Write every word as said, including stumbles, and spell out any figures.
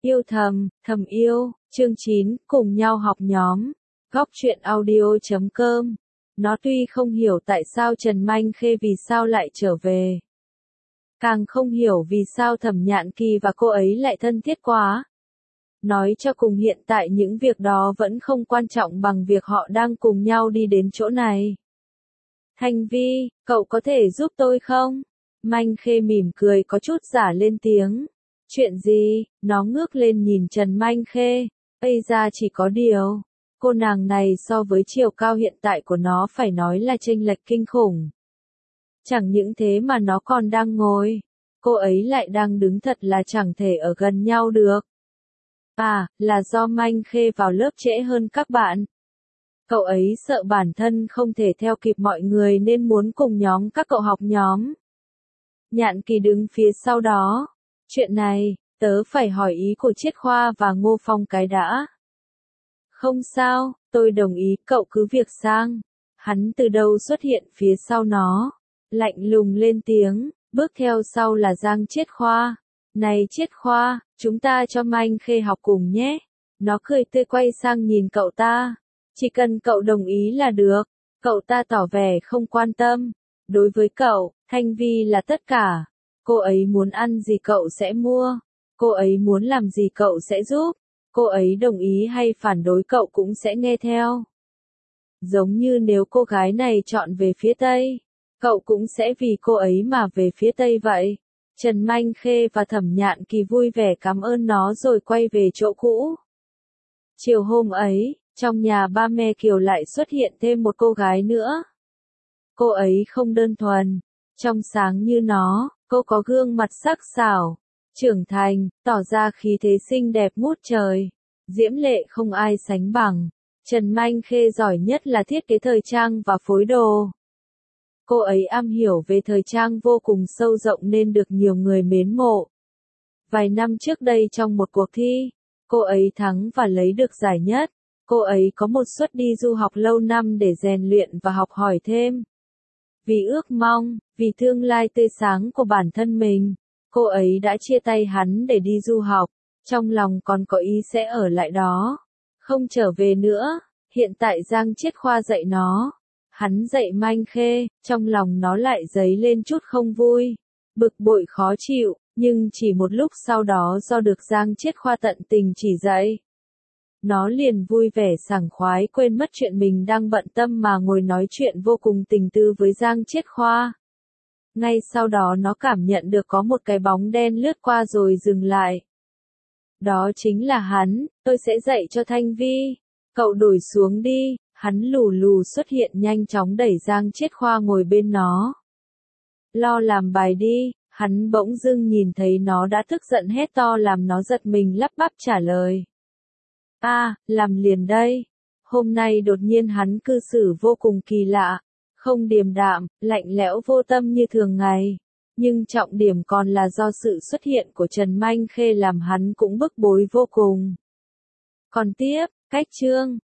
Yêu thầm, thầm yêu, chương chín, cùng nhau học nhóm. Góc truyện audio chấm com. Nó tuy không hiểu tại sao Trần Manh Khê vì sao lại trở về. Càng không hiểu vì sao Thẩm Nhạn Kỳ và cô ấy lại thân thiết quá. Nói cho cùng hiện tại những việc đó vẫn không quan trọng bằng việc họ đang cùng nhau đi đến chỗ này. Thanh Vi, cậu có thể giúp tôi không? Manh Khê mỉm cười có chút giả lên tiếng. Chuyện gì? Nó ngước lên nhìn Trần Manh Khê. Ây ra chỉ có điều. Cô nàng này so với chiều cao hiện tại của nó phải nói là chênh lệch kinh khủng. Chẳng những thế mà nó còn đang ngồi. Cô ấy lại đang đứng thật là chẳng thể ở gần nhau được. À, là do Manh Khê vào lớp trễ hơn các bạn. Cậu ấy sợ bản thân không thể theo kịp mọi người nên muốn cùng nhóm các cậu học nhóm. Nhạn Kỳ đứng phía sau đó. Chuyện này, tớ phải hỏi ý của Chiết Khoa và Ngô Phong cái đã. Không sao, tôi đồng ý, cậu cứ việc sang. Hắn từ đâu xuất hiện phía sau nó. Lạnh lùng lên tiếng, bước theo sau là Giang Chiết Khoa. Này Chiết Khoa, chúng ta cho Manh Khê học cùng nhé. Nó cười tươi quay sang nhìn cậu ta. Chỉ cần cậu đồng ý là được. Cậu ta tỏ vẻ không quan tâm. Đối với cậu, Thanh Vi là tất cả. Cô ấy muốn ăn gì cậu sẽ mua. Cô ấy muốn làm gì cậu sẽ giúp. Cô ấy đồng ý hay phản đối cậu cũng sẽ nghe theo. Giống như nếu cô gái này chọn về phía Tây, cậu cũng sẽ vì cô ấy mà về phía Tây vậy. Trần Manh Khê và Thẩm Nhạn Kỳ vui vẻ cảm ơn nó rồi quay về chỗ cũ. Chiều hôm ấy, trong nhà ba mẹ Kiều lại xuất hiện thêm một cô gái nữa. Cô ấy không đơn thuần, trong sáng như nó, cô có gương mặt sắc sảo, trưởng thành, tỏ ra khí thế xinh đẹp ngút trời, diễm lệ không ai sánh bằng. Trần Manh Khê giỏi nhất là thiết kế thời trang và phối đồ. Cô ấy am hiểu về thời trang vô cùng sâu rộng nên được nhiều người mến mộ. Vài năm trước đây trong một cuộc thi, cô ấy thắng và lấy được giải nhất. Cô ấy có một suất đi du học lâu năm để rèn luyện và học hỏi thêm. Vì ước mong, vì tương lai tươi sáng của bản thân mình, cô ấy đã chia tay hắn để đi du học, trong lòng còn có ý sẽ ở lại đó, không trở về nữa. Hiện tại Giang Chiết Khoa dạy nó, hắn dạy Manh Khê, trong lòng nó lại dấy lên chút không vui, bực bội khó chịu, nhưng chỉ một lúc sau đó do được Giang Chiết Khoa tận tình chỉ dạy, nó liền vui vẻ sảng khoái quên mất chuyện mình đang bận tâm mà ngồi nói chuyện vô cùng tình tư với Giang Chiết Khoa. Ngay sau đó nó cảm nhận được có một cái bóng đen lướt qua rồi dừng lại. Đó chính là hắn. Tôi sẽ dạy cho Thanh Vi. Cậu đổi xuống đi. Hắn lù lù xuất hiện nhanh chóng đẩy Giang Chiết Khoa ngồi bên nó. Lo làm bài đi. Hắn bỗng dưng nhìn thấy nó đã tức giận hét to làm nó giật mình lắp bắp trả lời. A, à, làm liền đây. Hôm nay đột nhiên hắn cư xử vô cùng kỳ lạ, không điềm đạm, lạnh lẽo vô tâm như thường ngày. Nhưng trọng điểm còn là do sự xuất hiện của Trần Manh Khê làm hắn cũng bức bối vô cùng. Còn tiếp, cách chương,